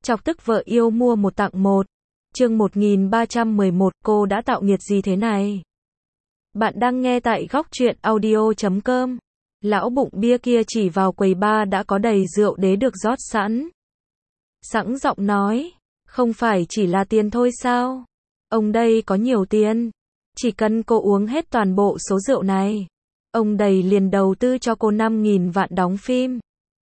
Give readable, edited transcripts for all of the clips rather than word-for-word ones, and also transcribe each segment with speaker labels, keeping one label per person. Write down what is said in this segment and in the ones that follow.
Speaker 1: Chọc tức vợ yêu mua một tặng một. Chương 1311, cô đã tạo nghiệt gì thế này? Bạn đang nghe tại góc truyện audio.com. Lão bụng bia kia chỉ vào quầy bar đã có đầy rượu đế được rót sẵn. Sẵn giọng nói, không phải chỉ là tiền thôi sao? Ông đây có nhiều tiền. Chỉ cần cô uống hết toàn bộ số rượu này, ông đầy liền đầu tư cho cô 5.000 vạn đóng phim.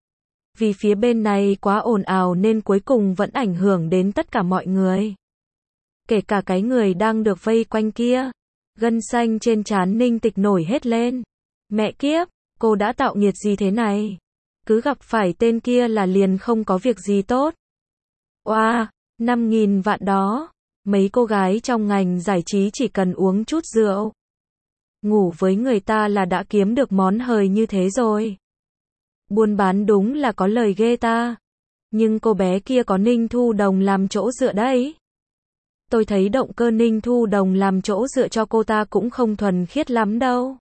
Speaker 1: Vì phía bên này quá ồn ào nên cuối cùng vẫn ảnh hưởng đến tất cả mọi người. Kể cả cái người đang được vây quanh kia. Gân xanh trên trán Ninh Tịch nổi hết lên. Mẹ kiếp, cô đã tạo nghiệt gì thế này? Cứ gặp phải tên kia là liền không có việc gì tốt. Oa, 5.000 vạn đó. Mấy cô gái trong ngành giải trí chỉ cần uống chút rượu, ngủ với người ta là đã kiếm được món hời như thế rồi. Buôn bán đúng là có lời ghê ta. Nhưng cô bé kia có Ninh Thu Đồng làm chỗ dựa đấy. Tôi thấy động cơ Ninh Thu Đồng làm chỗ dựa cho cô ta cũng không thuần khiết lắm đâu.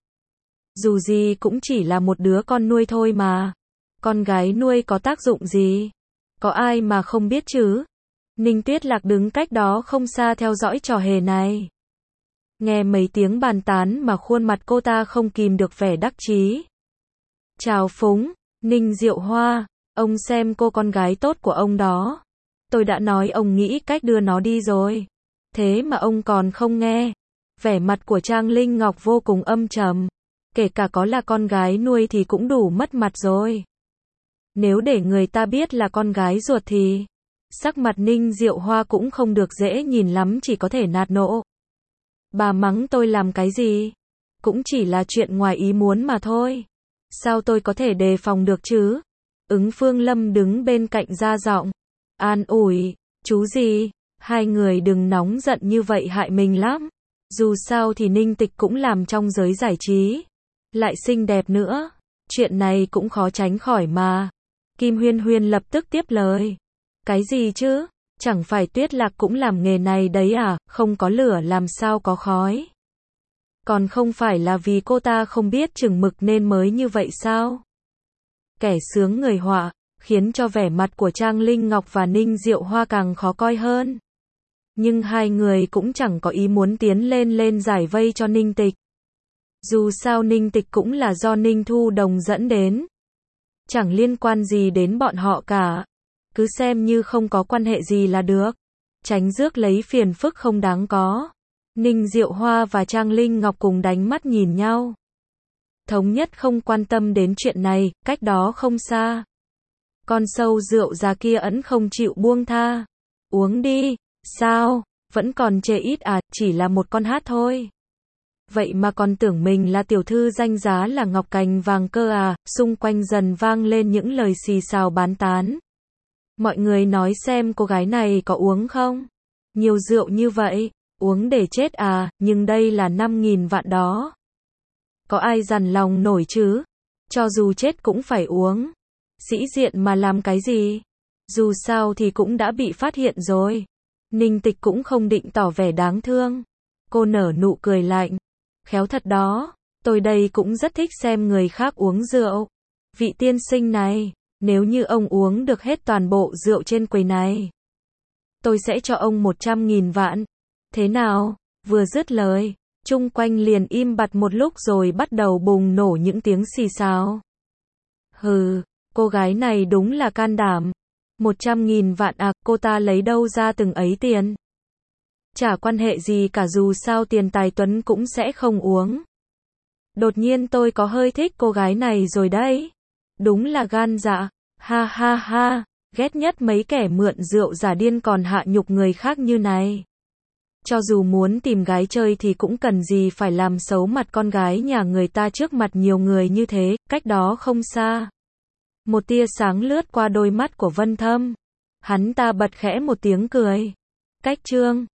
Speaker 1: Dù gì cũng chỉ là một đứa con nuôi thôi mà. Con gái nuôi có tác dụng gì? Có ai mà không biết chứ? Ninh Tuyết Lạc đứng cách đó không xa theo dõi trò hề này. Nghe mấy tiếng bàn tán mà khuôn mặt cô ta không kìm được vẻ đắc chí. Chào phúng, Ninh Diệu Hoa, ông xem cô con gái tốt của ông đó. Tôi đã nói ông nghĩ cách đưa nó đi rồi. Thế mà ông còn không nghe. Vẻ mặt của Trang Linh Ngọc vô cùng âm trầm. Kể cả có là con gái nuôi thì cũng đủ mất mặt rồi. Nếu để người ta biết là con gái ruột thì sắc mặt Ninh Diệu Hoa cũng không được dễ nhìn lắm, chỉ có thể nạt nộ. Bà mắng tôi làm cái gì? Cũng chỉ là chuyện ngoài ý muốn mà thôi. Sao tôi có thể đề phòng được chứ? Ứng Phương Lâm đứng bên cạnh ra giọng. An ủi, chú gì? Hai người đừng nóng giận như vậy hại mình lắm. Dù sao thì Ninh Tịch cũng làm trong giới giải trí. Lại xinh đẹp nữa. Chuyện này cũng khó tránh khỏi mà. Kim Huyên Huyên lập tức tiếp lời. Cái gì chứ? Chẳng phải Tuyết Lạc cũng làm nghề này đấy à? Không có lửa làm sao có khói? Còn không phải là vì cô ta không biết chừng mực nên mới như vậy sao? Kẻ sướng người họa, khiến cho vẻ mặt của Trang Linh Ngọc và Ninh Diệu Hoa càng khó coi hơn. Nhưng hai người cũng chẳng có ý muốn tiến lên giải vây cho Ninh Tịch. Dù sao Ninh Tịch cũng là do Ninh Thu Đồng dẫn đến. Chẳng liên quan gì đến bọn họ cả. Cứ xem như không có quan hệ gì là được. Tránh rước lấy phiền phức không đáng có. Ninh Diệu Hoa và Trang Linh Ngọc cùng đánh mắt nhìn nhau. Thống nhất không quan tâm đến chuyện này, cách đó không xa. Con sâu rượu già kia ẵn không chịu buông tha. Uống đi, sao, vẫn còn chê ít à, chỉ là một con hát thôi. Vậy mà còn tưởng mình là tiểu thư danh giá là ngọc cành vàng cơ à, xung quanh dần vang lên những lời xì xào bán tán. Mọi người nói xem cô gái này có uống không? Nhiều rượu như vậy, uống để chết à, nhưng đây là 5.000 vạn đó. Có ai dằn lòng nổi chứ? Cho dù chết cũng phải uống. Sĩ diện mà làm cái gì? Dù sao thì cũng đã bị phát hiện rồi. Ninh Tịch cũng không định tỏ vẻ đáng thương. Cô nở nụ cười lạnh. Khéo thật đó, tôi đây cũng rất thích xem người khác uống rượu. Vị tiên sinh này, nếu như ông uống được hết toàn bộ rượu trên quầy này, tôi sẽ cho ông 100.000 vạn. Thế nào? Vừa dứt lời, chung quanh liền im bặt một lúc rồi bắt đầu bùng nổ những tiếng xì xào. Hừ, cô gái này đúng là can đảm. 100.000 vạn à, cô ta lấy đâu ra từng ấy tiền? Chả quan hệ gì cả, dù sao tiền tài tuấn cũng sẽ không uống. Đột nhiên tôi có hơi thích cô gái này rồi đấy. Đúng là gan dạ. Ha ha ha, ghét nhất mấy kẻ mượn rượu giả điên còn hạ nhục người khác như này. Cho dù muốn tìm gái chơi thì cũng cần gì phải làm xấu mặt con gái nhà người ta trước mặt nhiều người như thế. Cách đó không xa, một tia sáng lướt qua đôi mắt của Vân Thâm. Hắn ta bật khẽ một tiếng cười. Cách Trương,